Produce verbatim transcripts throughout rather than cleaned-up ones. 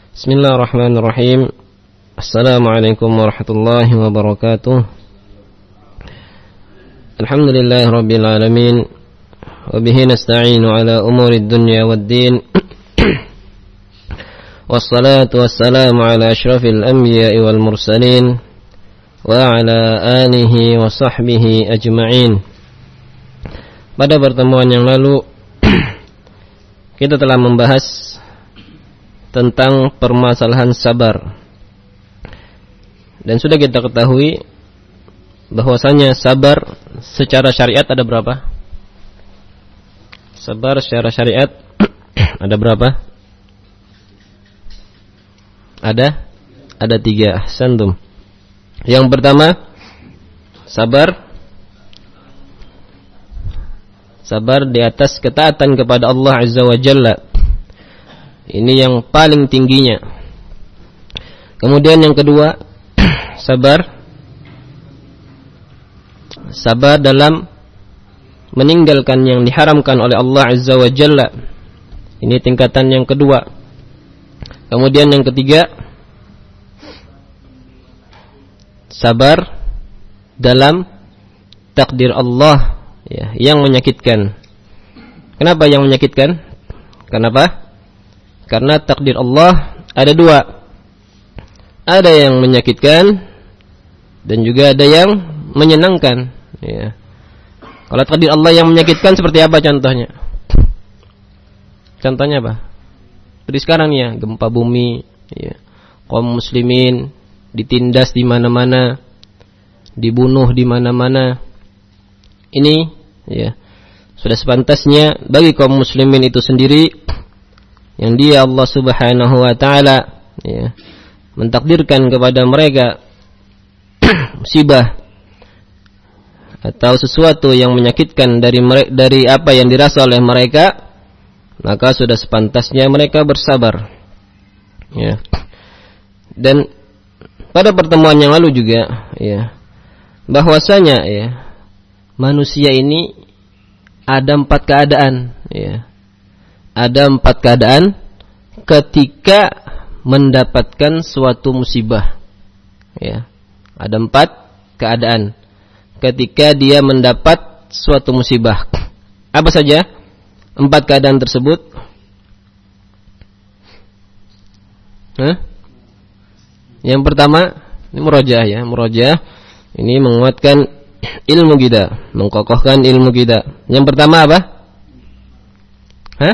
Bismillahirrahmanirrahim. Assalamualaikum warahmatullahi wabarakatuh. Alhamdulillahi rabbil alamin. Wabihi nasta'inu ala umurid dunya waddin. Wassalatu wassalamu ala ashrafil anbiya'i wal mursalin wa ala alihi wa sahbihi ajma'in. Pada pertemuan yang lalu kita telah membahas tentang permasalahan sabar. Dan sudah kita ketahui bahwasanya sabar secara syariat ada berapa? Sabar secara syariat ada berapa? Ada? Ada tiga. Ahsantum. Yang pertama, sabar Sabar di atas ketaatan kepada Allah Azza wa Jalla. Ini yang paling tingginya. Kemudian yang kedua, sabar Sabar dalam meninggalkan yang diharamkan oleh Allah Azza wa Jalla. Ini tingkatan yang kedua. Kemudian yang ketiga, sabar dalam takdir Allah, ya, yang menyakitkan. Kenapa yang menyakitkan? Kenapa? Karena takdir Allah ada dua. Ada yang menyakitkan dan juga ada yang menyenangkan, ya. Kalau takdir Allah yang menyakitkan seperti apa contohnya? Contohnya apa? Seperti sekarang ya, gempa bumi, ya. Kaum muslimin ditindas di mana-mana, dibunuh di mana-mana. Ini, ya, sudah sepantasnya bagi kaum muslimin itu sendiri yang dia Allah Subhanahu wa taala, ya, mentakdirkan kepada mereka musibah atau sesuatu yang menyakitkan dari dari apa yang dirasa oleh mereka, maka sudah sepantasnya mereka bersabar, ya. Dan pada pertemuan yang lalu juga, ya, bahwasanya, ya, manusia ini ada empat keadaan, ya. Ada empat keadaan ketika mendapatkan suatu musibah, ya. Ada empat keadaan ketika dia mendapat suatu musibah. Apa saja empat keadaan tersebut? Hah? Yang pertama, ini murojaah, ya, murojaah. Ini menguatkan ilmu kita, mengkokohkan ilmu kita. Yang pertama apa? Hah?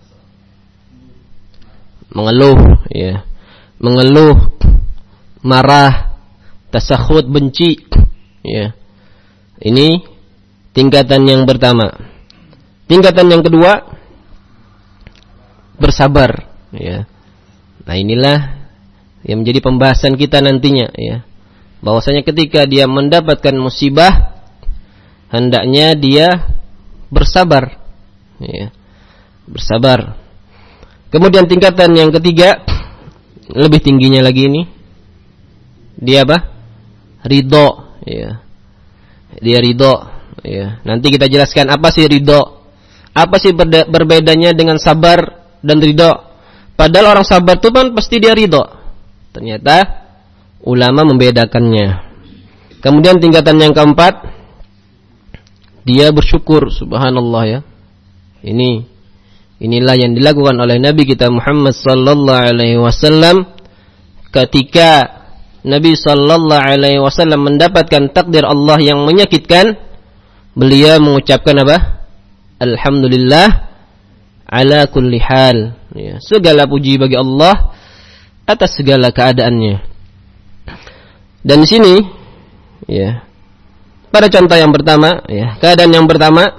Mengeluh, ya. Mengeluh, marah, tasakhut, benci, ya. Ini tingkatan yang pertama. Tingkatan yang kedua, bersabar, ya. Nah, inilah yang menjadi pembahasan kita nantinya, ya. Bahwasanya ketika dia mendapatkan musibah, hendaknya dia bersabar, ya. Bersabar. Kemudian tingkatan yang ketiga, lebih tingginya lagi ini, dia apa? Ridho, ya. Dia ridho, ya. Nanti kita jelaskan apa sih ridho, apa sih berda- berbedanya dengan sabar dan ridho. Padahal orang sabar itu kan pasti dia ridho. Ternyata ulama membedakannya. Kemudian tingkatan yang keempat, dia bersyukur, subhanallah, ya. Ini inilah yang dilakukan oleh Nabi kita Muhammad sallallahu alaihi wasallam ketika Nabi sallallahu alaihi wasallam mendapatkan takdir Allah yang menyakitkan. Beliau mengucapkan apa? Alhamdulillah ala kulli hal, ya. Segala puji bagi Allah atas segala keadaannya. Dan di sini, ya, pada contoh yang pertama, ya, keadaan yang pertama,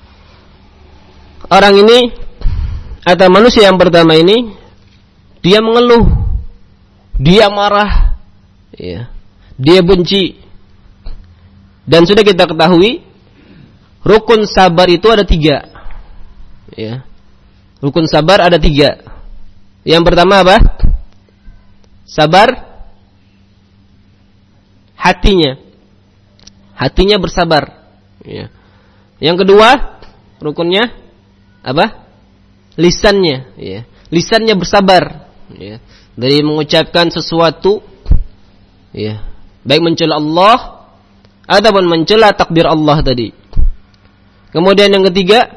orang ini atau manusia yang pertama ini, dia mengeluh, dia marah, ya, dia benci. Dan sudah kita ketahui rukun sabar itu ada tiga, ya. Rukun sabar ada tiga. Yang pertama apa? Sabar hatinya, hatinya bersabar, ya. Yang kedua rukunnya apa? Lisannya, ya. Lisannya bersabar, ya. dari mengucapkan sesuatu, ya, baik mencela Allah ataupun mencela takdir Allah tadi. Kemudian yang ketiga,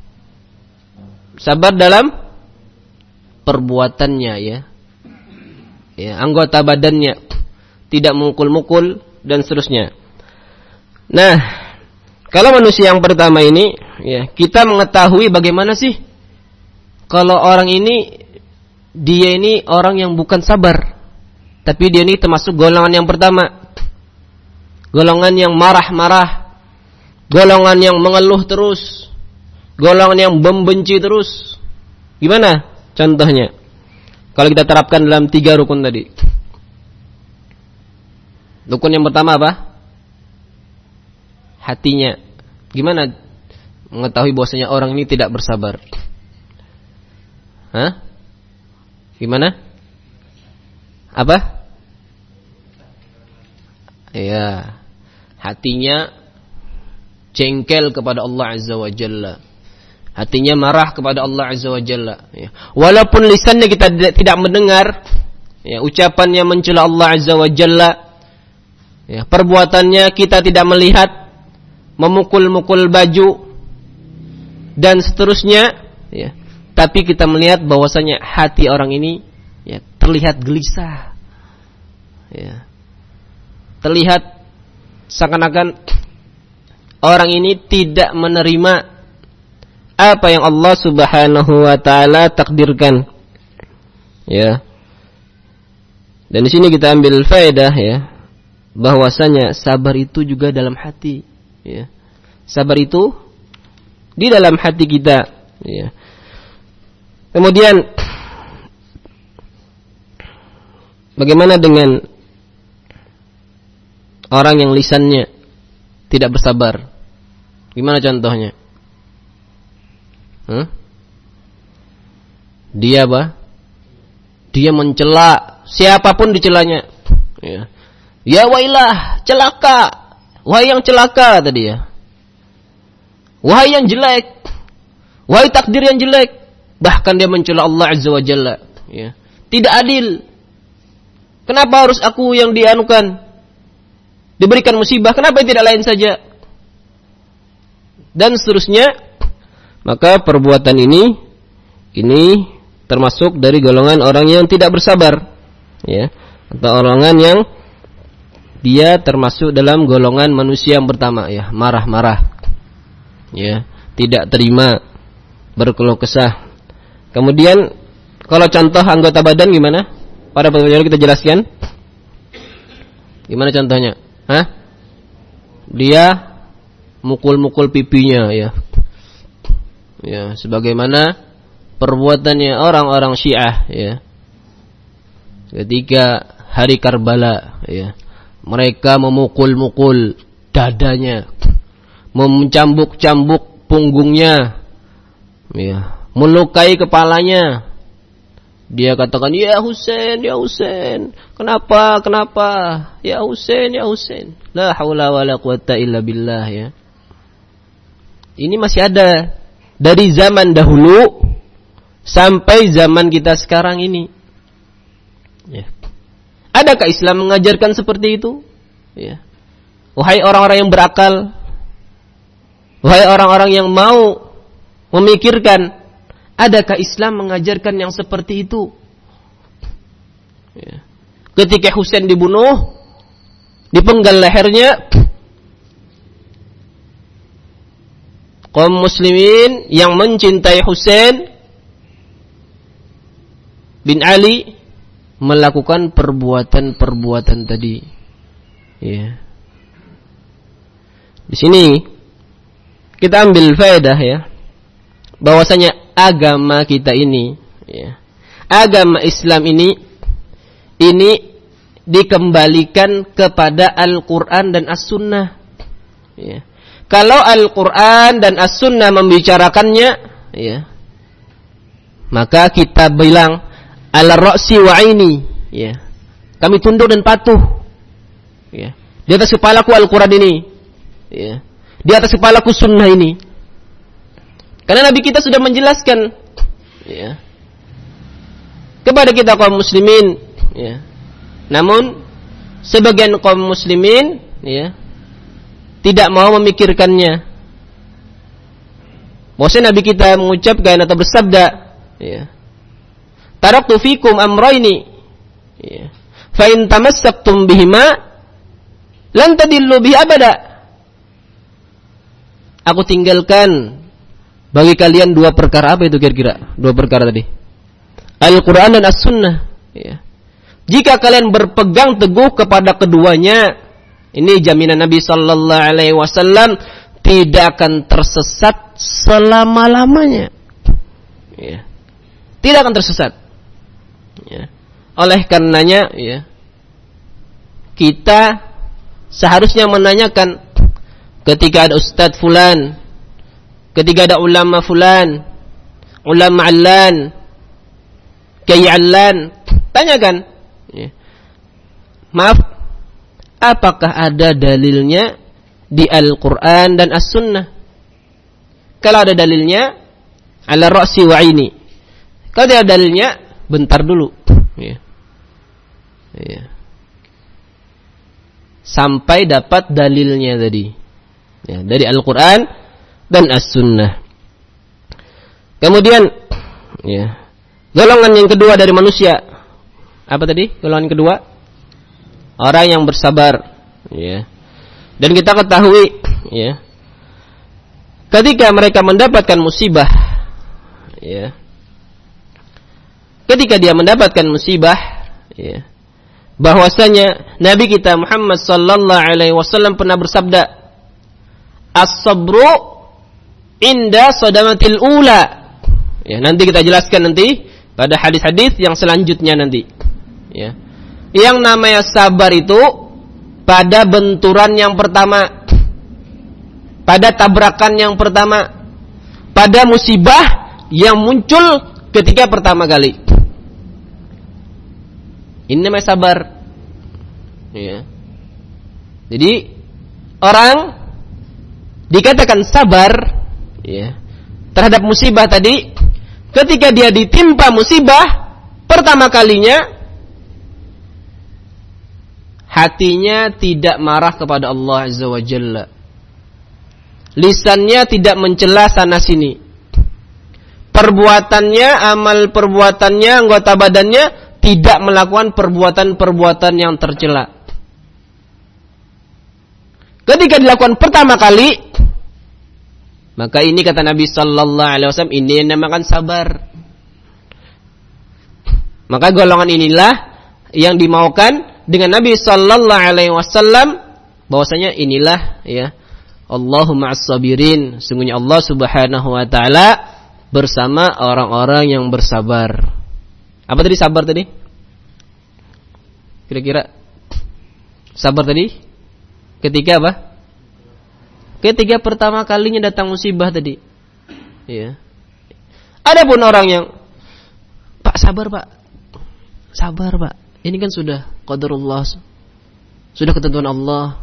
sabar dalam perbuatannya, ya, ya, anggota badannya tidak mukul-mukul dan seterusnya. Nah, kalau manusia yang pertama ini, ya, kita mengetahui bagaimana sih kalau orang ini, dia ini orang yang bukan sabar, tapi dia ini termasuk golongan yang pertama, golongan yang marah-marah, golongan yang mengeluh terus, golongan yang membenci terus. Gimana contohnya? Kalau kita terapkan dalam tiga rukun tadi. Rukun yang pertama apa? Hatinya. Gimana mengetahui bahwasanya orang ini tidak bersabar? Hah? Gimana? Apa? Ya, hatinya jengkel kepada Allah Azza wa Jalla. Hatinya marah kepada Allah Azza wa Jalla. Ya. Walaupun lisannya kita tidak mendengar, ya, ucapannya mencela Allah Azza wa Jalla, ya, perbuatannya kita tidak melihat, memukul-mukul baju dan seterusnya, ya, tapi kita melihat bahwasanya hati orang ini, ya, terlihat gelisah, ya, terlihat seakan-akan orang ini tidak menerima apa yang Allah Subhanahu wa taala takdirkan. Ya. Dan di sini kita ambil faedah, ya, bahwasanya sabar itu juga dalam hati, ya. Sabar itu di dalam hati kita, ya. Kemudian bagaimana dengan orang yang lisannya tidak bersabar? Gimana contohnya? Huh? Dia apa? Dia mencela siapapun dicelanya. Ya, ya wailah, celaka. Wahai yang celaka tadi, ya. Wahai yang jelek. Wahai takdir yang jelek. Bahkan dia mencela Allah Azza wa Jalla. Ya. Tidak adil. Kenapa harus aku yang dianukan? Diberikan musibah, kenapa tidak lain saja? Dan seterusnya. Maka perbuatan ini ini termasuk dari golongan orang yang tidak bersabar, ya, atau golongan yang dia termasuk dalam golongan manusia yang pertama, ya, marah-marah, ya, tidak terima, berkeluh kesah. Kemudian kalau contoh anggota badan gimana? Pada pertemuan kita jelaskan. Gimana contohnya? Hah? Dia mukul-mukul pipinya, ya. Ya, sebagaimana perbuatannya orang-orang Syiah, ya. Ketika hari Karbala, ya, mereka memukul-mukul dadanya, mencambuk-cambuk punggungnya, ya, melukai kepalanya. Dia katakan, "Ya Husain, ya Husain. Kenapa? Kenapa? Ya Husain, ya Husain." La haula wala quwata illa billah, ya. Ini masih ada dari zaman dahulu sampai zaman kita sekarang ini. Ya. Adakah Islam mengajarkan seperti itu? Ya. Wahai orang-orang yang berakal, wahai orang-orang yang mau memikirkan, adakah Islam mengajarkan yang seperti itu? Ya. Ketika Husain dibunuh, dipenggal lehernya, kaum muslimin yang mencintai Husain bin Ali melakukan perbuatan-perbuatan tadi. Ya. Di sini kita ambil faedah, ya, bahwasanya agama kita ini, ya, agama Islam ini ini dikembalikan kepada Al-Qur'an dan As-Sunnah. Ya. Kalau Al-Quran dan As-Sunnah membicarakannya, ya, maka kita bilang ala ra'si wa aini, ya, kami tunduk dan patuh, ya, di atas kepalaku Al-Quran ini, ya, di atas kepalaku Sunnah ini. Karena Nabi kita sudah menjelaskan, ya, kepada kita kaum muslimin, ya. Namun sebagian kaum muslimin, ya, tidak mau memikirkannya. Bahwasanya Nabi kita mengucapkan atau bersabda, ya, taraktu fikum amrayni, ya, fa in tamassaktum bihima lan tadillu bihi abada. Aku tinggalkan bagi kalian dua perkara. Apa itu kira-kira? Dua perkara tadi. Al-Quran dan As-Sunnah. Ya. Jika kalian berpegang teguh kepada keduanya, ini jaminan Nabi Sallallahu Alaihi Wasallam tidak akan tersesat selama-lamanya. Ya. Tidak akan tersesat. Ya. Oleh karenanya, ya, kita seharusnya menanyakan ketika ada Ustadz Fulan, ketika ada ulama Fulan, ulama Allan, Kiai Allan, tanyakan, ya, maaf, apakah ada dalilnya di Al-Quran dan As-Sunnah? Kalau ada dalilnya, ala ra'si wa aini. Kalau tidak ada dalilnya, bentar dulu, ya. Ya. Sampai dapat dalilnya tadi. Ya, dari Al-Quran dan As-Sunnah. Kemudian, ya, golongan yang kedua dari manusia. Apa tadi? Golongan kedua, orang yang bersabar. Ya. Dan kita ketahui, ya, ketika mereka mendapatkan musibah, ya, ketika dia mendapatkan musibah, ya, bahwasanya Nabi kita Muhammad Sallallahu Alaihi Wasallam pernah bersabda, as-sabru inda sadamatil ula. Ya, nanti kita jelaskan nanti pada hadis-hadis yang selanjutnya nanti. Ya. Yang namanya sabar itu pada benturan yang pertama, pada tabrakan yang pertama, pada musibah yang muncul ketika pertama kali. Ini namanya sabar. Ya. Jadi orang dikatakan sabar, ya, terhadap musibah tadi ketika dia ditimpa musibah pertama kalinya, hatinya tidak marah kepada Allah Azza wa Jalla, lisannya tidak mencela sana sini, perbuatannya, amal perbuatannya, anggota badannya tidak melakukan perbuatan-perbuatan yang tercela. Ketika dilakukan pertama kali, maka ini kata Nabi Sallallahu Alaihi Wasallam, ini yang dinamakan sabar. Maka golongan inilah yang dimaukan dengan Nabi Sallallahu Alaihi Wasallam, bahwasanya inilah, ya, Allahumma as-sabirin, sungguhnya Allah Subhanahu Wa Taala bersama orang-orang yang bersabar. Apa tadi sabar tadi? Kira-kira sabar tadi? Ketika apa? Ketika pertama kalinya datang musibah tadi. Ya. Adapun orang yang, Pak sabar Pak, sabar Pak. Ini kan sudah qadarullah, sudah ketentuan Allah.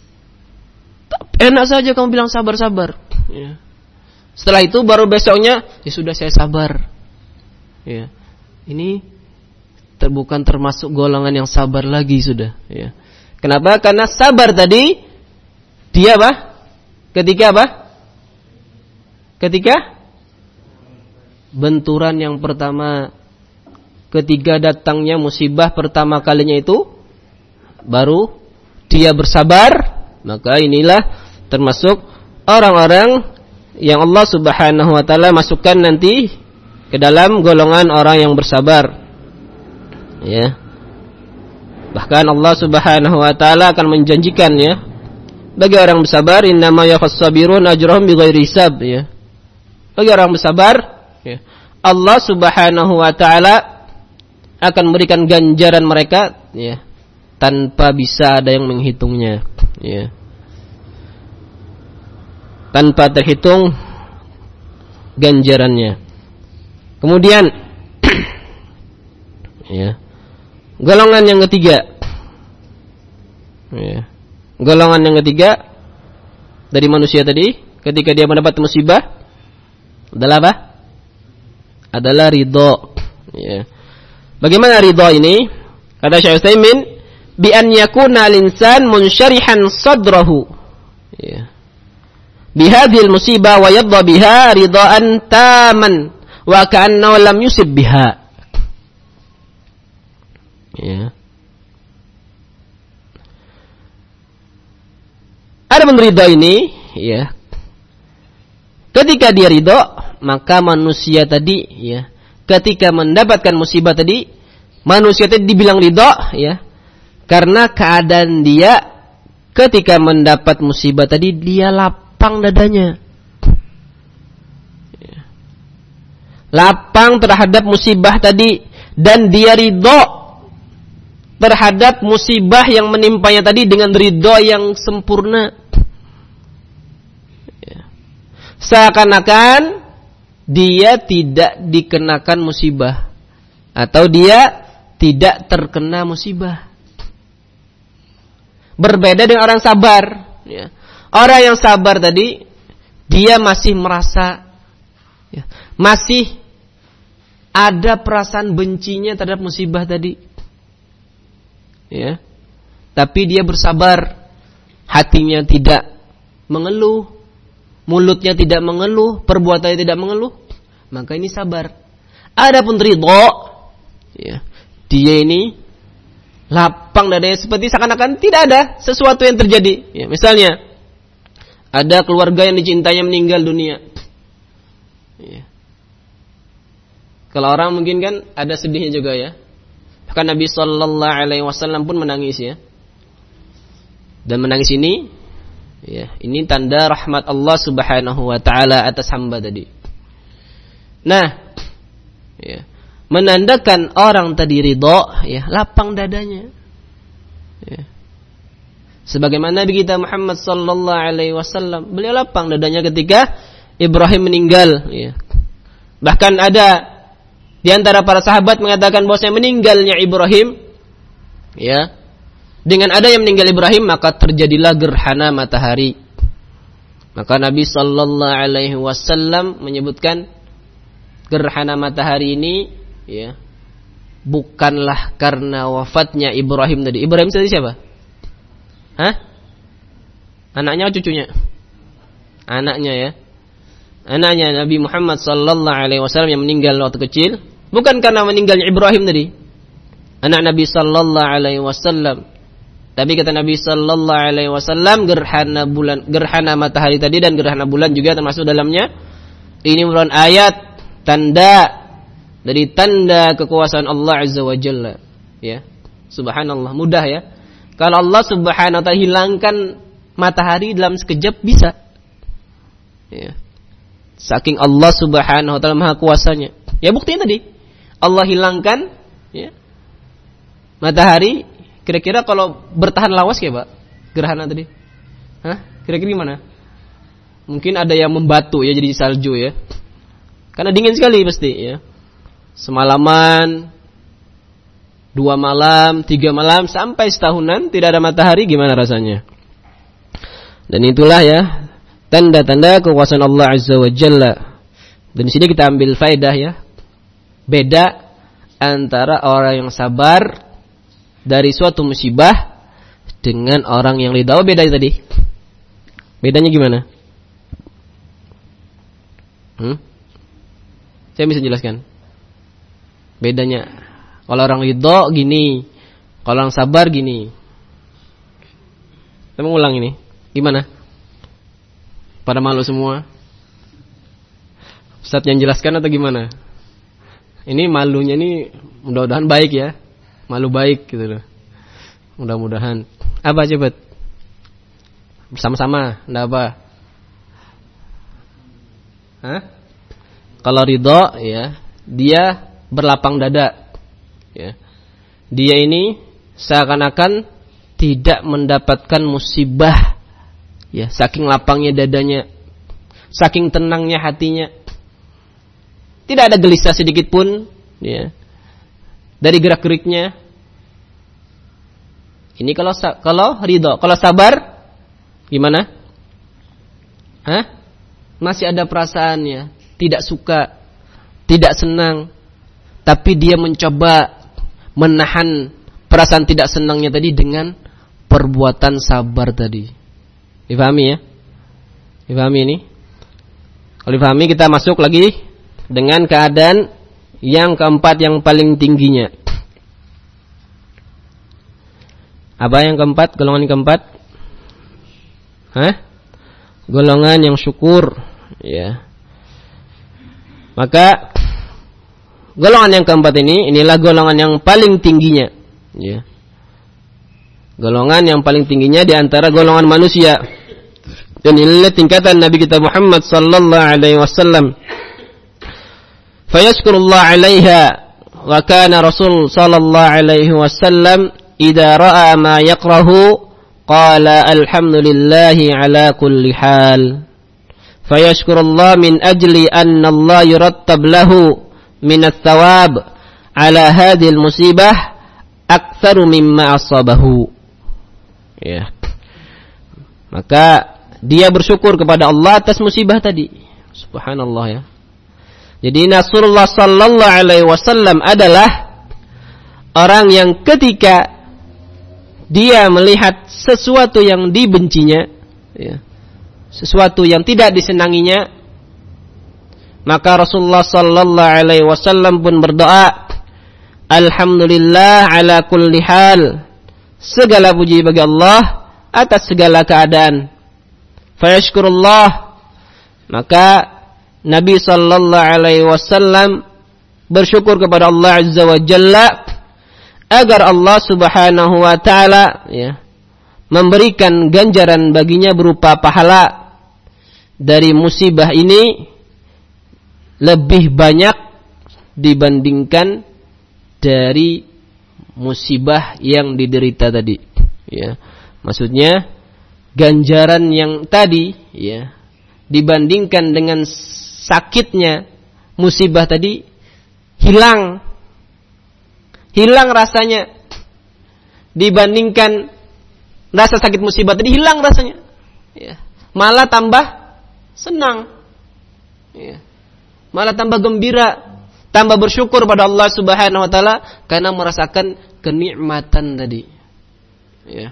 Enak saja kamu bilang sabar-sabar. Ya. Setelah itu baru besoknya, ya sudah saya sabar. Ya. Ini ter, bukan termasuk golongan yang sabar lagi sudah. Ya. Kenapa? Karena sabar tadi dia apa? Ketika apa? Ketika benturan yang pertama, ketika datangnya musibah pertama kalinya itu, baru dia bersabar. Maka inilah termasuk orang-orang yang Allah Subhanahu Wa Taala masukkan nanti ke dalam golongan orang yang bersabar. Ya. Bahkan Allah Subhanahu Wa Taala akan menjanjikan, ya, bagi orang bersabar, innama yafassabirun ajrahum bighairi hisab, ya. Bagi orang bersabar, ya, Allah Subhanahu Wa Taala akan memberikan ganjaran mereka, ya, tanpa bisa ada yang menghitungnya, ya. Tanpa terhitung ganjarannya. Kemudian ya, golongan yang ketiga, ya, golongan yang ketiga dari manusia tadi, ketika dia mendapat musibah adalah apa? Adalah ridho. Ya. Bagaimana ridha ini? Kata Syekh Utsaimin, bi an yakuna al-insan munsyarihan sadrahu. Ya. Bi hadhil musibah wa yadha biha ridaan taman wa ka'annahu lam yusib biha. Ya. Adapun ridha ini, ya. Ketika dia ridha, maka manusia tadi, ya, ketika mendapatkan musibah tadi, manusia tadi dibilang ridha, ya, karena keadaan dia ketika mendapat musibah tadi dia lapang dadanya, ya. Lapang terhadap musibah tadi dan dia ridha terhadap musibah yang menimpanya tadi dengan ridha yang sempurna, ya. Seakan-akan dia tidak dikenakan musibah atau dia tidak terkena musibah. Berbeda dengan orang sabar, ya. Orang yang sabar tadi dia masih merasa, ya, masih ada perasaan bencinya terhadap musibah tadi, ya. Tapi dia bersabar, hatinya tidak mengeluh, mulutnya tidak mengeluh, perbuatannya tidak mengeluh, maka ini sabar. Adapun ridha, ya, dia ini lapang dadanya seperti seakan-akan tidak ada sesuatu yang terjadi. Ya, misalnya ada keluarga yang dicintainya meninggal dunia. Ya. Kalau orang mungkin kan ada sedihnya juga, ya. Bahkan Nabi Sallallahu Alaihi Wasallam pun menangis, ya. Dan menangis ini, ya, ini tanda rahmat Allah Subhanahu Wa Taala atas hamba tadi. Nah, ya, menandakan orang tadi ridha, ya, lapang dadanya, ya. Sebagaimana Nabi kita Muhammad sallallahu alaihi wasallam, beliau lapang dadanya ketika Ibrahim meninggal, ya. Bahkan ada di antara para sahabat mengatakan bahwasanya meninggalnya Ibrahim, ya, dengan ada yang meninggal Ibrahim maka terjadilah gerhana matahari. Maka Nabi sallallahu alaihi wasallam menyebutkan gerhana matahari ini, ya, bukanlah karena wafatnya Ibrahim tadi. Ibrahim tadi siapa? Hah? Anaknya atau cucunya? Anaknya, ya. Anaknya Nabi Muhammad sallallahu alaihi wasallam yang meninggal waktu kecil, bukan karena meninggalnya Ibrahim tadi. Anak Nabi sallallahu alaihi wasallam. Tapi kata Nabi sallallahu alaihi wasallam, gerhana bulan, gerhana matahari tadi dan gerhana bulan juga termasuk dalamnya. Ini merupakan ayat tanda dari tanda kekuasaan Allah Azza wa Jalla, ya. Subhanallah, mudah, ya. Kalau Allah Subhanahu wa taala hilangkan matahari dalam sekejap bisa, ya. Saking Allah Subhanahu wa taala maha kuasanya. Ya, buktinya tadi Allah hilangkan, ya, matahari. Kira-kira kalau bertahan lawas kayak, Pak, gerhana tadi, hah? Kira-kira gimana? Mungkin ada yang membatu, ya, jadi salju, ya. Karena dingin sekali pasti, ya. Semalaman, dua malam, tiga malam, sampai setahunan tidak ada matahari, gimana rasanya? Dan itulah, ya, tanda-tanda kekuasaan Allah Azza wa Jalla. Dan di sini kita ambil faedah, ya, beda antara orang yang sabar dari suatu musibah dengan orang yang ridha. Oh, beda tadi. Bedanya gimana? Hmm? Saya bisa jelaskan. Bedanya, kalau orang ridha gini, kalau orang sabar gini. Saya mau ulang ini. Gimana? Pada malu semua? Ustaz yang jelaskan atau gimana? Ini malunya ini mudah-mudahan baik, ya. Malu baik gitu loh. Mudah-mudahan. Apa coba? Bersama-sama, enggak apa? Hah? Kalau ridha, ya, dia berlapang dada, ya. Dia ini seakan-akan tidak mendapatkan musibah, ya, saking lapangnya dadanya, saking tenangnya hatinya. Tidak ada gelisah sedikit pun, ya, dari gerak-geriknya. Ini kalau kalau ridha. Kalau sabar gimana? Hah? Masih ada perasaannya, tidak suka, tidak senang, tapi dia mencoba menahan perasaan tidak senangnya tadi dengan perbuatan sabar tadi. Difahami ya? Difahami ini? Kalau difahami kita masuk lagi dengan keadaan yang keempat yang paling tingginya. Apa yang keempat? Golongan yang keempat? Hah? Golongan yang syukur, ya. Maka golongan yang keempat ini, inilah golongan yang paling tingginya, ya. Golongan yang paling tingginya di antara golongan manusia. Dan inilah tingkatan Nabi kita Muhammad sallallahu alaihi wasallam. Fayashkurullah 'alaiha wa kana Rasul sallallahu alaihi wasallam idza ra'a ma yakrahu qala alhamdulillahi 'ala kulli hal. Fayashkurullah min ajli anna Allah yurattab lahu min ats-tsawab 'ala hadhihi al-musibah aktsaru mimma asabahu. Ya. Maka dia bersyukur kepada Allah atas musibah tadi. Subhanallah ya. Jadi Rasulullah sallallahu alaihi wasallam adalah orang yang ketika dia melihat sesuatu yang dibencinya, ya, sesuatu yang tidak disenanginya, maka Rasulullah sallallahu alaihi wasallam pun berdoa, alhamdulillah ala kulli hal. Segala puji bagi Allah atas segala keadaan. Fayashkurullah, maka Nabi sallallahu alaihi wasallam bersyukur kepada Allah azza wa jalla agar Allah subhanahu wa ta'ala, ya, memberikan ganjaran baginya berupa pahala dari musibah ini lebih banyak dibandingkan dari musibah yang diderita tadi, ya. Maksudnya ganjaran yang tadi, ya, dibandingkan dengan sakitnya musibah tadi hilang hilang rasanya, dibandingkan rasa sakit musibah tadi hilang rasanya, ya. Malah tambah senang, ya. Malah tambah gembira, tambah bersyukur pada Allah subhanahu wa ta'ala karena merasakan kenikmatan tadi, ya.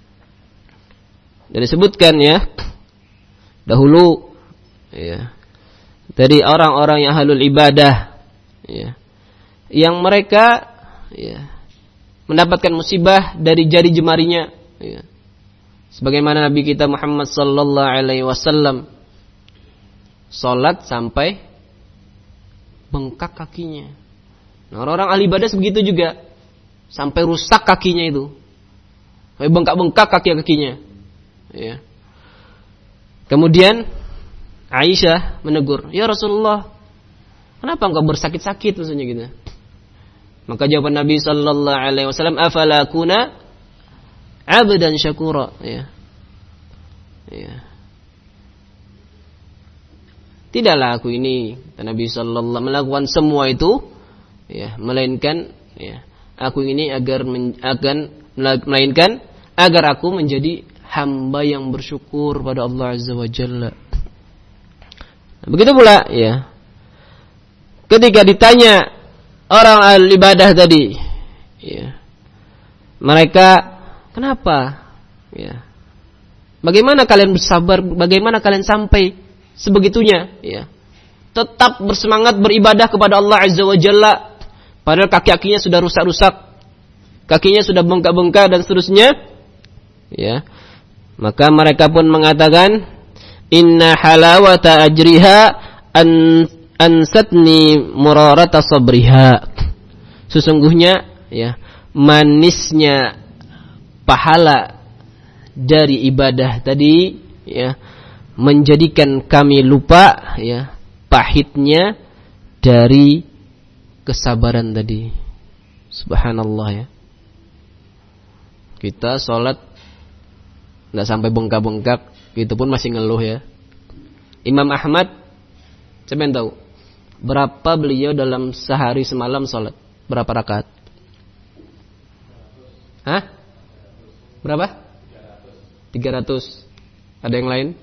Dan disebutkan, ya, dahulu, ya, dari orang-orang yang ahlul ibadah, ya, yang mereka, ya, mendapatkan musibah dari jari jemarinya, ya. Sebagaimana Nabi kita Muhammad sallallahu alaihi wasallam salat sampai bengkak kakinya. Nah, orang-orang ahli ibadah begitu juga, sampai rusak kakinya itu, sampai bengkak-bengkak kaki-kakinya. Ya. Kemudian Aisyah menegur, ya Rasulullah, kenapa engkau bersakit-sakit, maksudnya gitu. Maka jawaban Nabi sallallahu alaihi wasallam, afala kuna abdan syakura, ya. Ya. Tidaklah aku ini, Nabi sallallahu alaihi wasallam, melakukan semua itu, ya, melainkan, ya, aku ini agar men, akan melainkan agar aku menjadi hamba yang bersyukur pada Allah azza wa jalla. Begitu pula, ya, ketika ditanya orang ahli ibadah tadi, ya, mereka, kenapa, ya, bagaimana kalian bersabar, bagaimana kalian sampai sebegitunya, ya, tetap bersemangat beribadah kepada Allah azza wa jalla, padahal kaki-kakinya sudah rusak-rusak, kakinya sudah bengkak-bengkak dan seterusnya, ya. Maka mereka pun mengatakan, inna halawata ajriha an ansatni murarata sabriha. Sesungguhnya, ya, manisnya pahala dari ibadah tadi, ya, menjadikan kami lupa, ya, pahitnya dari kesabaran tadi. Subhanallah, ya. Kita sholat nggak sampai bengkak-bengkak, itu pun masih ngeluh, ya. Imam Ahmad, siapa yang tahu berapa beliau dalam sehari semalam sholat? Berapa rakaat? Hah? Berapa? tiga ratus. Ada yang lain?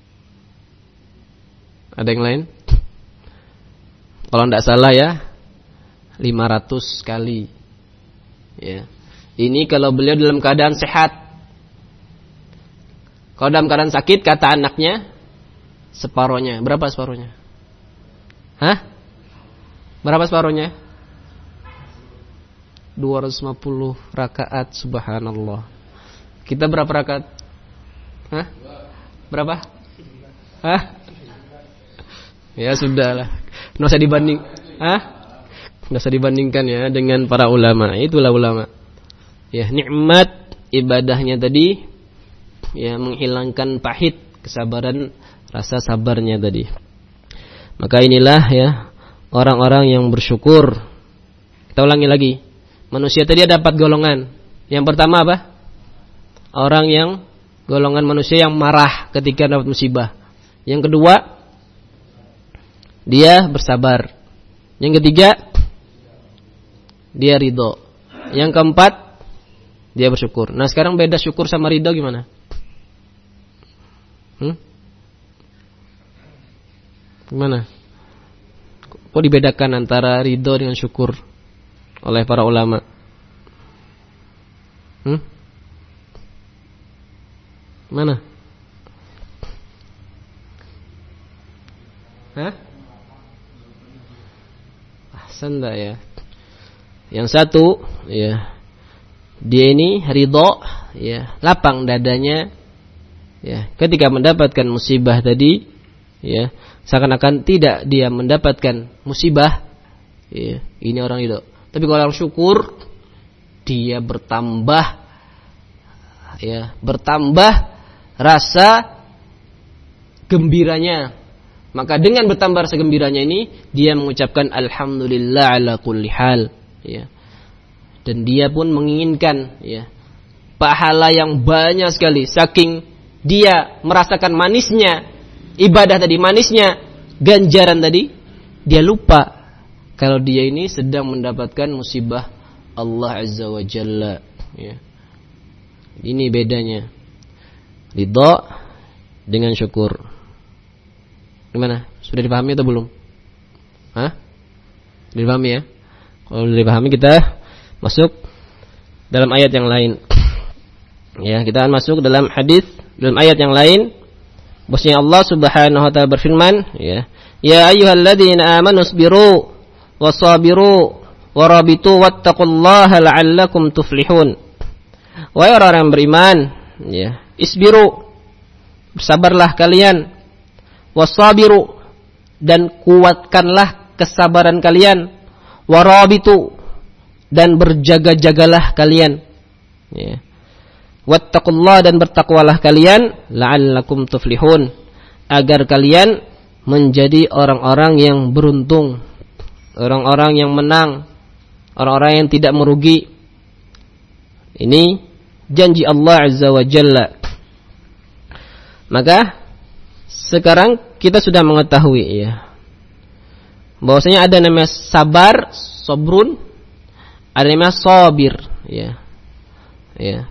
Ada yang lain? Kalau tidak salah, ya, lima ratus kali. Ya. Ini kalau beliau dalam keadaan sehat. Kalau dalam keadaan sakit, kata anaknya, separohnya. Berapa separohnya? Hah? Berapa separohnya? dua ratus lima puluh rakaat, subhanallah. Kita berapa rakaat? Hah? Berapa? Hah? Ya sudahlah. Nggak usah dibanding. Hah? Nggak usah dibandingkan ya dengan para ulama. Itulah ulama. Ya, nikmat ibadahnya tadi ya menghilangkan pahit kesabaran, rasa sabarnya tadi. Maka inilah ya orang-orang yang bersyukur. Kita ulangi lagi. Manusia tadi dapat golongan. Yang pertama apa? Orang yang golongan manusia yang marah ketika dapat musibah. Yang kedua, dia bersabar. Yang ketiga, dia ridho. Yang keempat, dia bersyukur. Nah sekarang beda syukur sama ridho gimana? Hmm? Gimana? Kok dibedakan antara ridho dengan syukur oleh para ulama? Hmm? Mana? Hah? Ahsan dah ya. Yang satu, ya, dia ini ridho, ya, lapang dadanya, ya, ketika mendapatkan musibah tadi, ya, seakan-akan tidak dia mendapatkan musibah, ya, ini orang ridho. Tapi kalau orang syukur, dia bertambah, ya, bertambah rasa gembiranya. Maka dengan bertambah rasa gembiranya ini, dia mengucapkan alhamdulillah ala kulli hal, ya. Dan dia pun menginginkan, ya, pahala yang banyak sekali. Saking dia merasakan manisnya ibadah tadi, manisnya ganjaran tadi, dia lupa kalau dia ini sedang mendapatkan musibah Allah Azza wa Jalla, ya. Ini bedanya ridha dengan syukur. Gimana? Sudah dipahami atau belum? Hah? Sudah dipahami ya? Kalau sudah dipahami kita masuk dalam ayat yang lain. Ya, kita akan masuk dalam hadis dalam ayat yang lain. Bahwasanya Allah Subhanahu wa taala berfirman, ya, ya ayyuhalladzina amanu sabiru wasabiru warabitu wattaqullaha la'allakum tuflihun. Wahai orang yang beriman, ya, isbiru, bersabarlah kalian, wasabiru, dan kuatkanlah kesabaran kalian, warabitu, dan berjaga-jagalah kalian, ya. Wattaqullah, dan bertakwalah kalian, la'allakum tuflihun, agar kalian menjadi orang-orang yang beruntung, orang-orang yang menang, orang-orang yang tidak merugi. Ini janji Allah Azza wa Jalla. Maka sekarang kita sudah mengetahui, ya, bahwasanya ada namanya sabar, sabrun, ada namanya sabir, ya. Ya.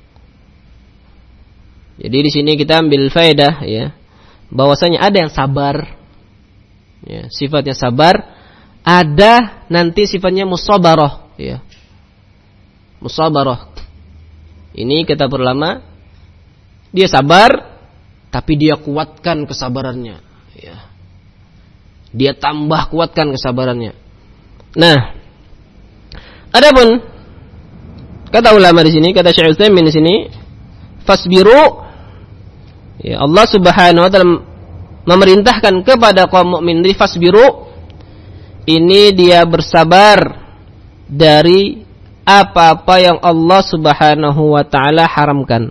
Jadi di sini kita ambil faedah, ya, bahwasanya ada yang sabar, ya, sifatnya sabar, ada nanti sifatnya musabarah, ya. Musabarah. Ini kata perlama, dia sabar tapi dia kuatkan kesabarannya, ya. Dia tambah kuatkan kesabarannya. Nah, adapun kata ulama di sini, kata Syekh Utsaimin di sini, fasbiru, ya, Allah Subhanahu wa taala memerintahkan kepada kaum mukmin di fasbiru, ini dia bersabar dari apa-apa yang Allah Subhanahu wa taala haramkan.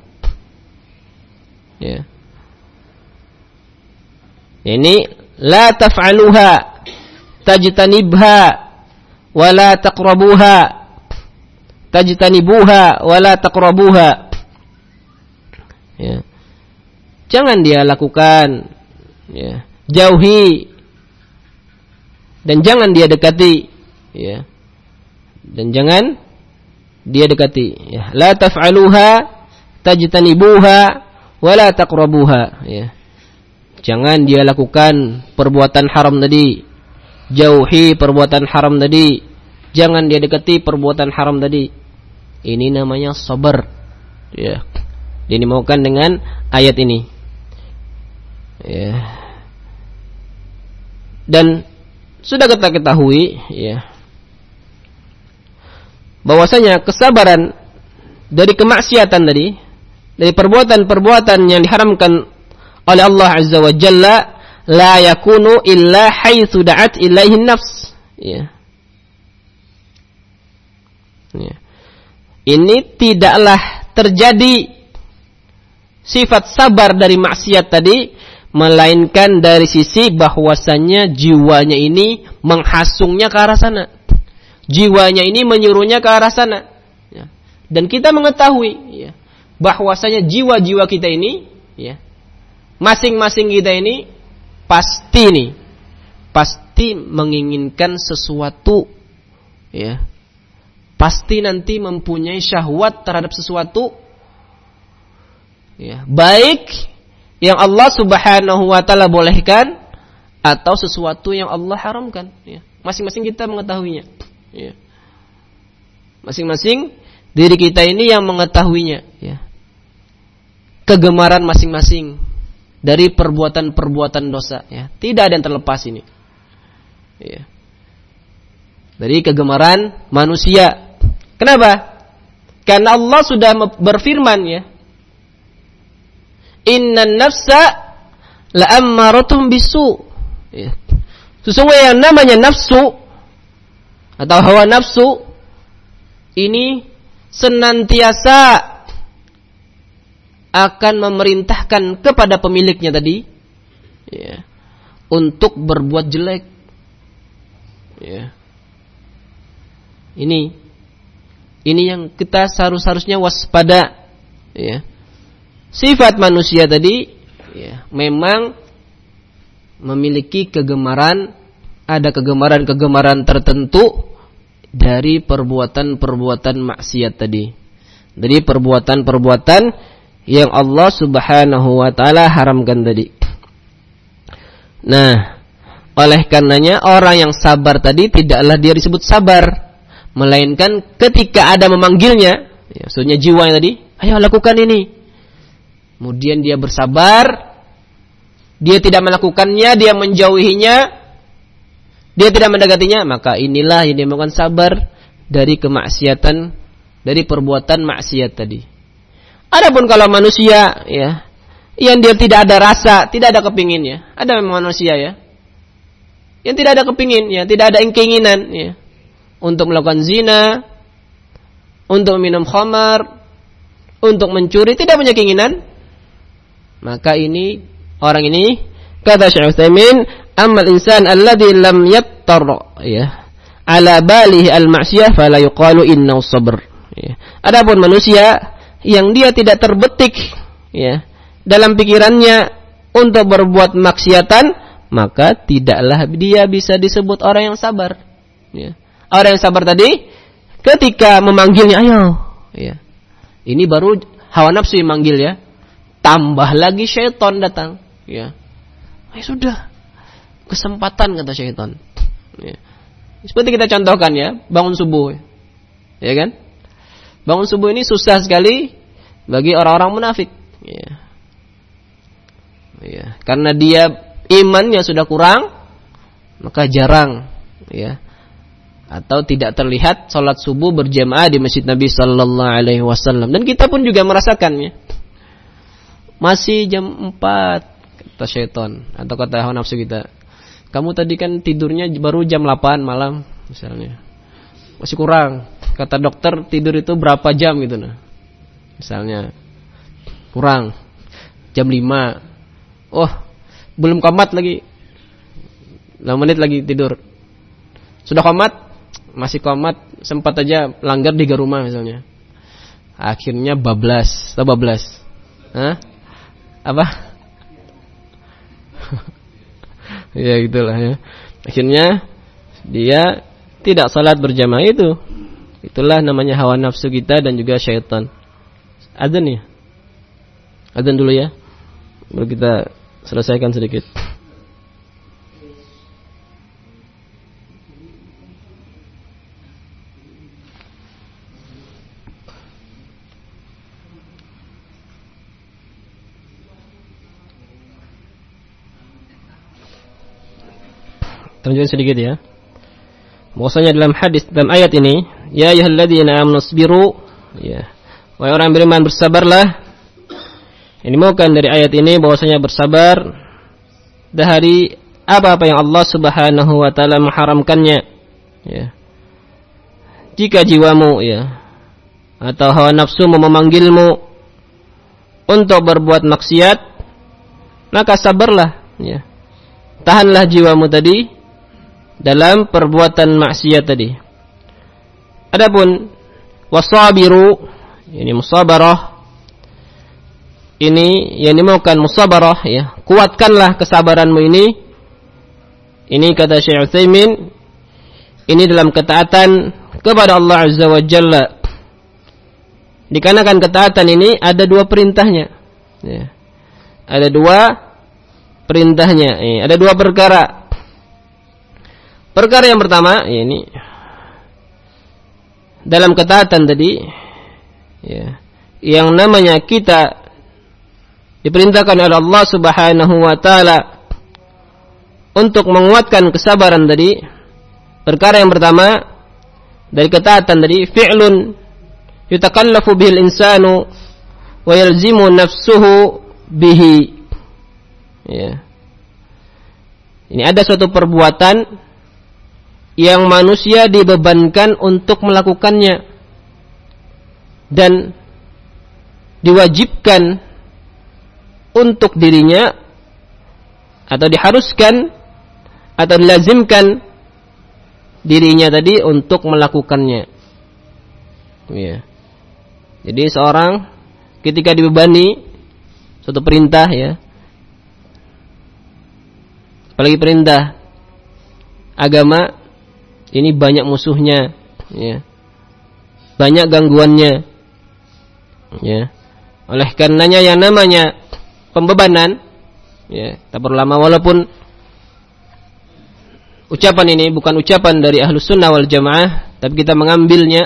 Ya. Ini la taf'aluha tajtanibha wa la taqrabuha, tajtanibuha wa la taqrabuha. Ya. Jangan dia lakukan, ya. Jauhi dan jangan dia dekati, ya. Dan jangan dia dekati, ya. La taf'aluha tajtanibuha wa la taqrabuha, ya. Jangan dia lakukan perbuatan haram tadi, jauhi perbuatan haram tadi, jangan dia dekati perbuatan haram tadi. Ini namanya sabar. Ya. Dinamakan dengan ayat ini. Ya. Dan sudah kita ketahui, ya, bahwasanya kesabaran dari kemaksiatan tadi, dari perbuatan-perbuatan yang diharamkan oleh Allah Azza wa Jalla, la yakunu illa haitsu da'at ilaihi nafs. Ya. Ya. Ini tidaklah terjadi sifat sabar dari maksiat tadi, melainkan dari sisi bahwasannya jiwanya ini menghasungnya ke arah sana. Jiwanya ini menyuruhnya ke arah sana. Ya. Dan kita mengetahui, ya, bahwasanya jiwa-jiwa kita ini, ya, masing-masing kita ini pasti nih, pasti menginginkan sesuatu, ya. Pasti nanti mempunyai syahwat terhadap sesuatu, ya, baik yang Allah Subhanahu wa taala bolehkan atau sesuatu yang Allah haramkan, ya. Masing-masing kita mengetahuinya, ya. Masing-masing diri kita ini yang mengetahuinya, ya. Kegemaran masing-masing dari perbuatan-perbuatan dosa, ya. Tidak ada yang terlepas ini, ya. Dari kegemaran manusia. Kenapa? Karena Allah sudah berfirman, ya, innan nafsa la'ammaratun bisu. Ya. Sesungguhnya yang namanya nafsu atau hawa nafsu ini senantiasa akan memerintahkan kepada pemiliknya tadi, ya, untuk berbuat jelek. Ya. Ini ini yang kita seharus-harusnya waspada, ya. Sifat manusia tadi, ya, memang memiliki kegemaran, ada kegemaran-kegemaran tertentu dari perbuatan-perbuatan maksiat tadi, dari perbuatan-perbuatan yang Allah Subhanahu wa taala haramkan tadi. Nah, oleh karenanya orang yang sabar tadi tidaklah dia disebut sabar, melainkan ketika ada memanggilnya, ya, maksudnya jiwanya tadi, ayo lakukan ini. Kemudian dia bersabar, dia tidak melakukannya, dia menjauhinya, dia tidak mendekatinya, maka inilah yang dinamakan sabar dari kemaksiatan, dari perbuatan maksiat tadi. Adapun kalau manusia, ya, yang dia tidak ada rasa, tidak ada kepinginnya, ada memang manusia, ya, yang tidak ada kepingin, ya, tidak ada keinginan, ya, untuk melakukan zina, untuk minum khamar, untuk mencuri, tidak punya keinginan, maka ini orang ini, kata Syekh Utsaimin, amal insan alladzi lam yattar, ya, ala balihi al-ma'siyah fala yuqalu innahu sabr, ya. Adapun manusia yang dia tidak terbetik, ya, dalam pikirannya untuk berbuat maksiatan, maka tidaklah dia bisa disebut orang yang sabar, ya. Orang yang sabar tadi ketika memanggilnya, ayo, ya, ini baru hawa nafsu yang manggil, ya. Tambah lagi syaitan datang, ya. Ayo sudah, kesempatan kata syaitan, ya. Seperti kita contohkan, ya, bangun subuh, ya kan? Bangun subuh ini susah sekali bagi orang-orang munafik, ya. Ya, karena dia imannya sudah kurang, maka jarang, ya, atau tidak terlihat sholat subuh berjamaah di masjid Nabi Sallallahu Alaihi Wasallam. Dan kita pun juga merasakannya. Masih jam empat, kata syaitan atau kata hawa nafsu kita, kamu tadi kan tidurnya baru jam delapan malam misalnya, masih kurang. Kata dokter tidur itu berapa jam gitu, nah, misalnya kurang jam lima. Oh, belum komat lagi, enam menit lagi tidur. Sudah komat, masih komat, sempat aja langgar tiga rumah misalnya. Akhirnya bablas, atau bablas. Hah? Apa? Ya gitulah, ya. Akhirnya dia tidak salat berjamaah itu. Itulah namanya hawa nafsu kita dan juga syaitan. Adzan ya? Adzan dulu ya. Baru kita selesaikan sedikit. terjemahan sedikit ya. Bahwasanya dalam hadis, dalam ayat ini, ya ayyuhalladzina amanu sabiru, ya. Wahai orang beriman, bersabarlah. Ini maukan dari ayat ini bahwasanya bersabar dari apa-apa yang Allah Subhanahu wa taala mengharamkannya. Ya. Jika jiwamu ya atau hawa nafsumu memanggilmu untuk berbuat maksiat, maka sabarlah ya. Tahanlah jiwamu tadi dalam perbuatan maksiat tadi. Adapun wasabiru, ini musabarah, ini yang dimaukan musabarah ya, kuatkanlah kesabaranmu ini. Ini kata Syekh Utsaimin, ini dalam ketaatan kepada Allah Azza wa Jalla. Dikarenakan ketaatan ini ada dua perintahnya ya. Ada dua perintahnya ya. Ada dua perkara. Perkara yang pertama ya, ini dalam ketaatan tadi ya, yang namanya kita diperintahkan oleh Allah Subhanahu wa taala untuk menguatkan kesabaran tadi. Perkara yang pertama dari ketaatan tadi, fi'lun yutakallafu bihil insanu wa yalzimu nafsuhu bihi. Ya. Ini ada suatu perbuatan yang manusia dibebankan untuk melakukannya dan diwajibkan untuk dirinya atau diharuskan atau dilazimkan dirinya tadi untuk melakukannya. Ya. Jadi seorang ketika dibebani suatu perintah ya, apalagi perintah agama, ini banyak musuhnya ya, banyak gangguannya ya. Oleh karenanya yang namanya pembebanan ya, tak perlu lama, walaupun ucapan ini bukan ucapan dari Ahlus Sunnah wal Jamaah, tapi kita mengambilnya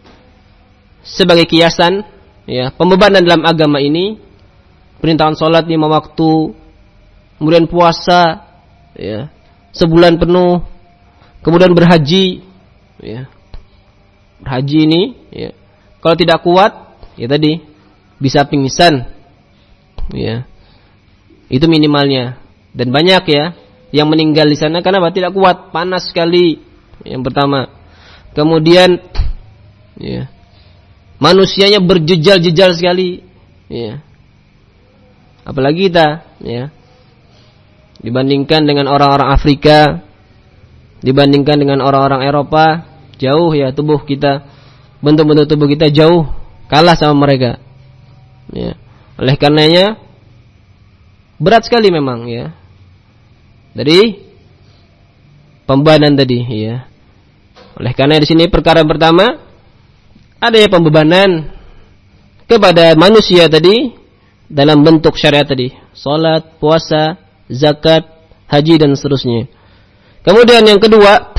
sebagai kiasan ya. Pembebanan dalam agama ini, perintahan salat lima waktu, kemudian puasa ya sebulan penuh, kemudian berhaji ya. Berhaji ini ya, kalau tidak kuat ya tadi bisa pingsan ya. Itu minimalnya. Dan banyak ya yang meninggal di sana karena apa? Tidak kuat, panas sekali. Yang pertama. Kemudian ya, manusianya berjejal-jejal sekali ya. Apalagi kita ya, dibandingkan dengan orang-orang Afrika, dibandingkan dengan orang-orang Eropa, jauh ya tubuh kita, bentuk-bentuk tubuh kita jauh kalah sama mereka ya. Oleh karenanya berat sekali memang ya dari pembebanan tadi ya. Oleh karena di sini perkara pertama ada ya pembebanan kepada manusia tadi dalam bentuk syariat tadi, salat, puasa, zakat, haji dan seterusnya. Kemudian yang kedua,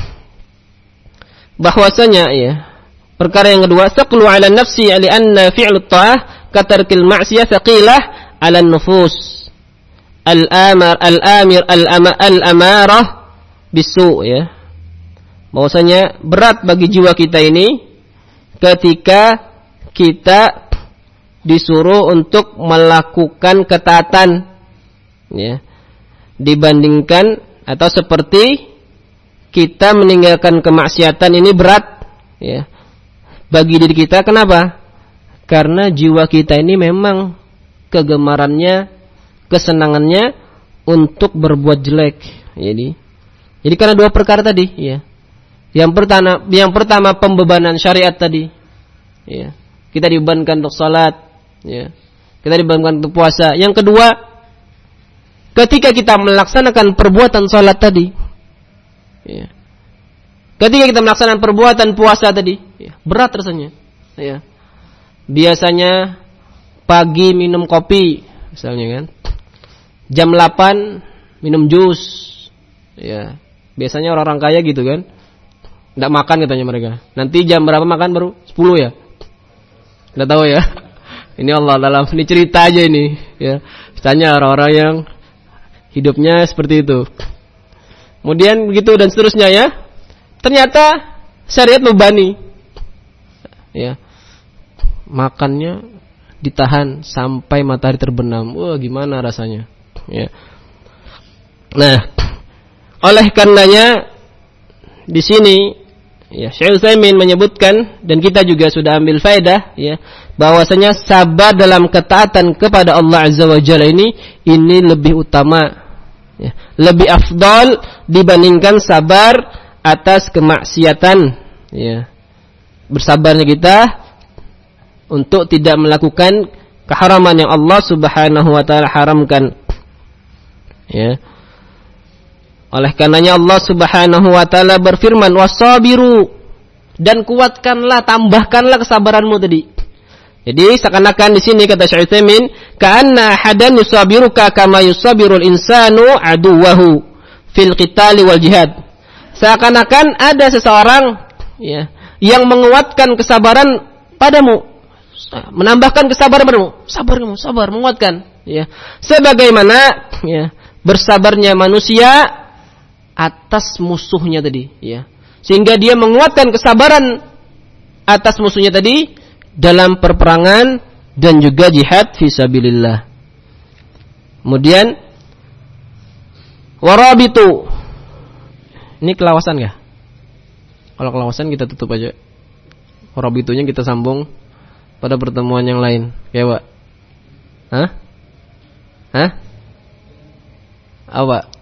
bahwasanya ya, perkara yang kedua, saqlu 'ala nafsi li anna fi'lu ta'ah katarkil ma'siyah thaqilah 'ala nufus al-amar al-amir al-ama al-amarah bisu ya. Bahwasanya berat bagi jiwa kita ini ketika kita disuruh untuk melakukan ketaatan ya, dibandingkan atau seperti kita meninggalkan kemaksiatan. Ini berat ya bagi diri kita. Kenapa? Karena jiwa kita ini memang kegemarannya, kesenangannya untuk berbuat jelek. Jadi, jadi karena dua perkara tadi ya. Yang pertama, yang pertama pembebanan syariat tadi ya. Kita dibebankan untuk salat ya. Kita dibebankan untuk puasa. Yang kedua, ketika kita melaksanakan perbuatan salat tadi ya. Ketika kita melaksanakan perbuatan puasa tadi ya, berat rasanya ya. Biasanya pagi minum kopi misalnya kan, jam delapan minum jus ya. Biasanya orang-orang kaya gitu kan, tidak makan katanya mereka. Nanti jam berapa makan? Baru sepuluh ya. Tidak tahu ya. Ini Allah dalam ini cerita aja ini ya. Tanya orang-orang yang hidupnya seperti itu. Kemudian begitu dan seterusnya ya. Ternyata syariat membani. Ya. Makannya ditahan sampai matahari terbenam. Wah, gimana rasanya? Ya. Nah, oleh karenanya di sini ya Syekh Utsaimin menyebutkan dan kita juga sudah ambil faedah ya bahwasanya sabar dalam ketaatan kepada Allah Azza wa Jalla ini ini lebih utama ya, lebih afdal dibandingkan sabar atas kemaksiatan ya. Bersabarnya kita untuk tidak melakukan keharaman yang Allah Subhanahu wa taala haramkan. Ya. Oleh karenanya Allah Subhanahu wa taala berfirman, "Wasabiru," dan kuatkanlah, tambahkanlah kesabaranmu tadi. Jadi seakan-akan di sini kata Syekh Utsaimin, "Ka'anna hadan yusabiruka kama yusabirul insanu aduwahu fil qitali wal jihad." Seakan-akan ada seseorang ya yang menguatkan kesabaran padamu, menambahkan kesabaran padamu, sabar kamu, sabar, menguatkan ya. Sebagaimana ya bersabarnya manusia atas musuhnya tadi ya. Sehingga dia menguatkan kesabaran atas musuhnya tadi dalam perperangan dan juga jihad fisabilillah. Kemudian warabitu. Ini kelawasan enggak? Kalau kelawasan kita tutup aja. Warabitunya kita sambung pada pertemuan yang lain. Ya, Pak? Hah? Hah? Apa?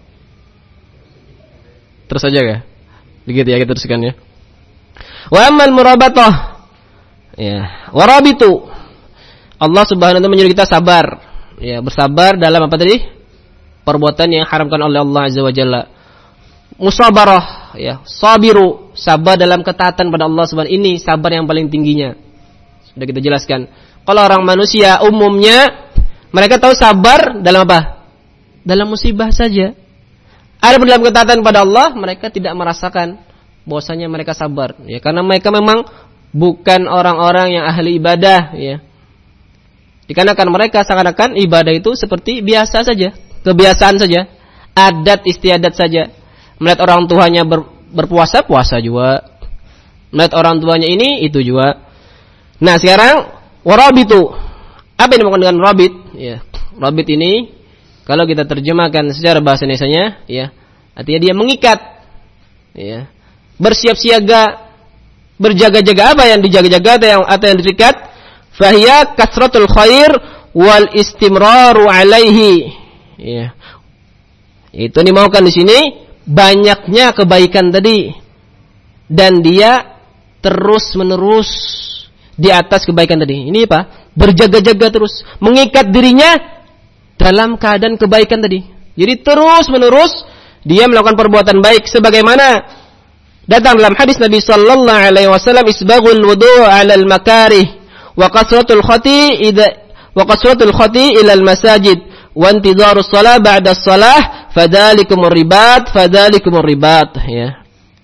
Terus aja ya. Begitu ya, kita teruskan ya. Wa ammal murabatah. Ya, warabitu. Allah Subhanahu wa taala menyuruh kita sabar. Ya, bersabar dalam apa tadi? Perbuatan yang haramkan oleh Allah Azza wa Jalla. Musabarah, ya, sabiru, sabar dalam ketaatan pada Allah Subhanahu. Ini sabar yang paling tingginya. Sudah kita jelaskan. Kalau orang manusia umumnya mereka tahu sabar dalam apa? Dalam musibah saja. Ada dalam ketaatan pada Allah, mereka tidak merasakan bahwasanya mereka sabar, ya, karena mereka memang bukan orang-orang yang ahli ibadah, ya. Dikarenakan mereka seakan-akan ibadah itu seperti biasa saja, kebiasaan saja, adat istiadat saja. Melihat orang tuanya ber, berpuasa, puasa juga. Melihat orang tuanya ini, itu juga. Nah, sekarang warabitu. Apa yang dimaksud dengan rabit? Ya, rabit ini kalau kita terjemahkan secara bahasa Indonesianya, ya, artinya dia mengikat, ya, bersiap siaga, berjaga-jaga. Apa yang dijaga-jaga atau yang atau yang diikat? Fahiya kasratul khair wal istimraru alaihi. Ya, itu dimaukan di sini banyaknya kebaikan tadi dan dia terus menerus di atas kebaikan tadi. Ini apa? Berjaga-jaga terus, mengikat dirinya dalam keadaan kebaikan tadi. Jadi terus menerus dia melakukan perbuatan baik sebagaimana datang dalam hadis Nabi sallallahu alaihi wasallam, isbaghul wudu' 'ala al-makarih wa kasratul khati idza wa kasratul khati ila al-masajid wa intidharus shalah ba'da shalah fadzalikumur ribat fadzalikumur ribat, ya.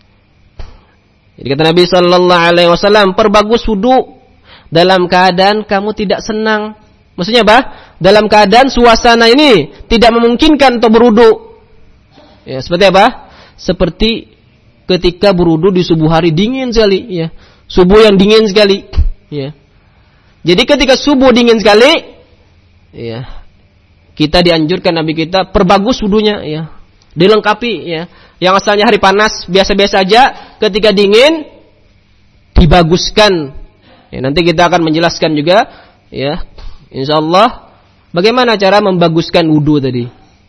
Jadi kata Nabi sallallahu alaihi wasallam, perbagus wudu dalam keadaan kamu tidak senang. Maksudnya apa? Dalam keadaan suasana ini tidak memungkinkan untuk berwudu. Ya, seperti apa? Seperti ketika berwudu di subuh hari dingin sekali, ya. Subuh yang dingin sekali, ya. Jadi ketika subuh dingin sekali, ya, kita dianjurkan Nabi kita perbagus wudunya, ya. Dilengkapi, ya. Yang asalnya hari panas biasa-biasa aja, ketika dingin dibaguskan. Ya, nanti kita akan menjelaskan juga, ya. Insyaallah bagaimana cara membaguskan wudu tadi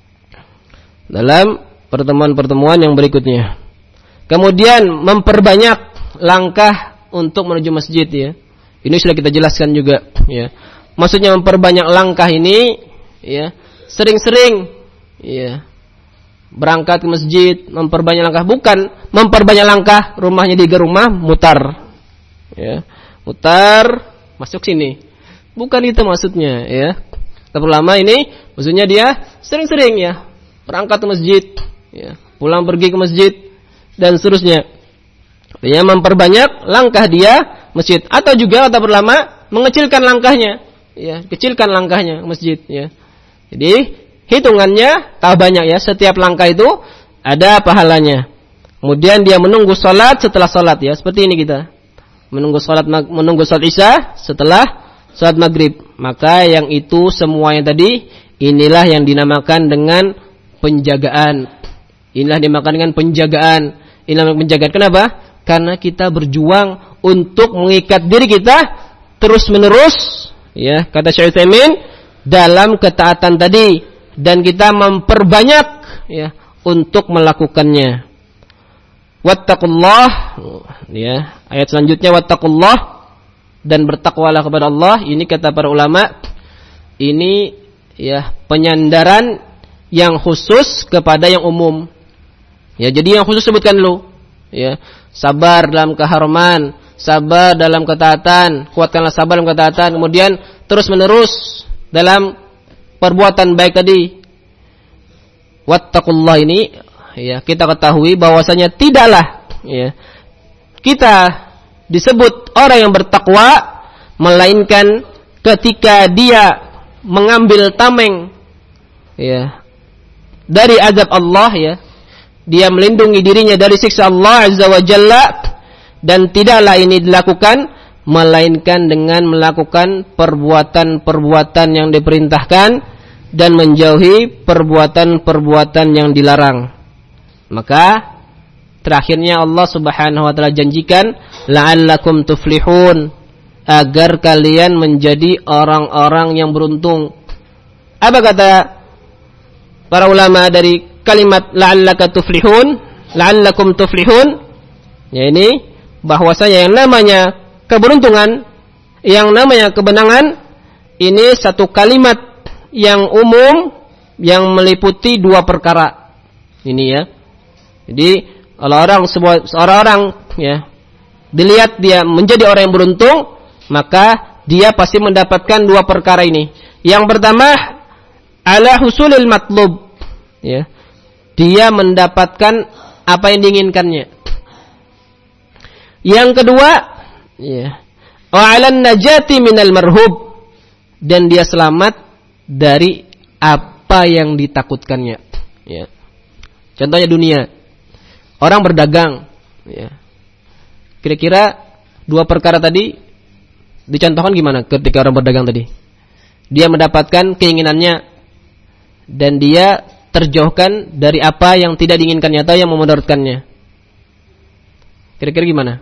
dalam pertemuan-pertemuan yang berikutnya. Kemudian memperbanyak langkah untuk menuju masjid, ya. Ini sudah kita jelaskan juga, ya. Maksudnya memperbanyak langkah ini, ya, sering-sering, ya, berangkat ke masjid, memperbanyak langkah, bukan memperbanyak langkah rumahnya di rumah mutar, ya, mutar masuk sini. Bukan itu maksudnya, ya. Tapi ulama ini maksudnya dia sering-sering, ya, berangkat ke masjid, ya, pulang pergi ke masjid dan seterusnya. Dia memperbanyak langkah dia masjid, atau juga kata ulama mengecilkan langkahnya, ya, kecilkan langkahnya ke masjid, ya. Jadi hitungannya tak banyak, ya, setiap langkah itu ada pahalanya. Kemudian dia menunggu salat setelah salat ya, seperti ini kita. Menunggu salat menunggu salat Isya setelah salat Maghrib. Maka yang itu semuanya tadi inilah yang dinamakan dengan penjagaan. Inilah dinamakan dengan penjagaan. Inilah penjagaan. Kenapa? Karena kita berjuang untuk mengikat diri kita terus menerus ya, kata Syekh Utsaimin, dalam ketaatan tadi, dan kita memperbanyak ya untuk melakukannya. Wattaqullah ya, ayat selanjutnya wattaqullah, dan bertakwalah kepada Allah. Ini kata para ulama, ini ya penyandaran yang khusus kepada yang umum. Ya, jadi yang khusus sebutkan dulu. Ya, sabar dalam keharuman, sabar dalam ketaatan, kuatkanlah sabar dalam ketaatan, kemudian terus menerus dalam perbuatan baik tadi. Wattaqullah ini ya, kita ketahui bahwasanya tidaklah ya kita disebut orang yang bertakwa melainkan ketika dia mengambil tameng ya dari azab Allah ya, dia melindungi dirinya dari siksa Allah Azza wa Jalla, dan tidaklah ini dilakukan melainkan dengan melakukan perbuatan-perbuatan yang diperintahkan dan menjauhi perbuatan-perbuatan yang dilarang. Maka terakhirnya Allah Subhanahu wa taala janjikan la'allakum tuflihun, agar kalian menjadi orang-orang yang beruntung. Apa kata para ulama dari kalimat la'allaka tuflihun, la'allakum tuflihun? Ya, ini bahwasanya yang namanya keberuntungan, yang namanya kebenangan, ini satu kalimat yang umum yang meliputi dua perkara. Ini ya. Jadi kalau orang seorang orang ya dilihat dia menjadi orang yang beruntung, maka dia pasti mendapatkan dua perkara ini. Yang pertama, ala husulil matlub ya. Dia mendapatkan apa yang diinginkannya. Yang kedua, ya, wa 'alan najati minal marhub, dan dia selamat dari apa yang ditakutkannya. Ya. Contohnya dunia, orang berdagang. Ya. Kira-kira dua perkara tadi dicontohkan gimana ketika orang berdagang tadi? Dia mendapatkan keinginannya dan dia terjauhkan dari apa yang tidak diinginkannya atau yang memudaratkannya. Kira-kira gimana?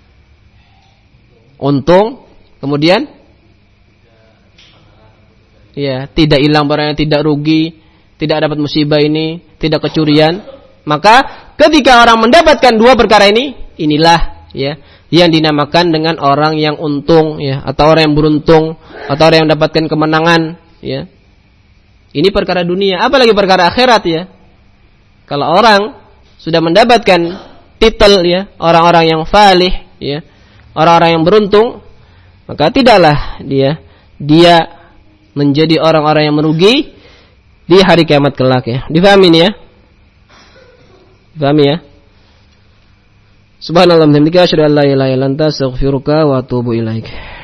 Untung, kemudian ya, tidak hilang barangnya, tidak rugi, tidak dapat musibah ini, tidak kecurian. Maka ketika orang mendapatkan dua perkara ini, inilah ya yang dinamakan dengan orang yang untung ya, atau orang yang beruntung, atau orang yang mendapatkan kemenangan ya. Ini perkara dunia, apalagi perkara akhirat ya. Kalau orang sudah mendapatkan titel ya, orang-orang yang falih ya, orang-orang yang beruntung, maka tidaklah dia dia menjadi orang-orang yang merugi di hari kiamat kelak ya. Difahami ini ya? Difahami ya? Subhanallah, bihamdika asyhadu an la ilaha illa anta astaghfiruka wa atubu ilaik.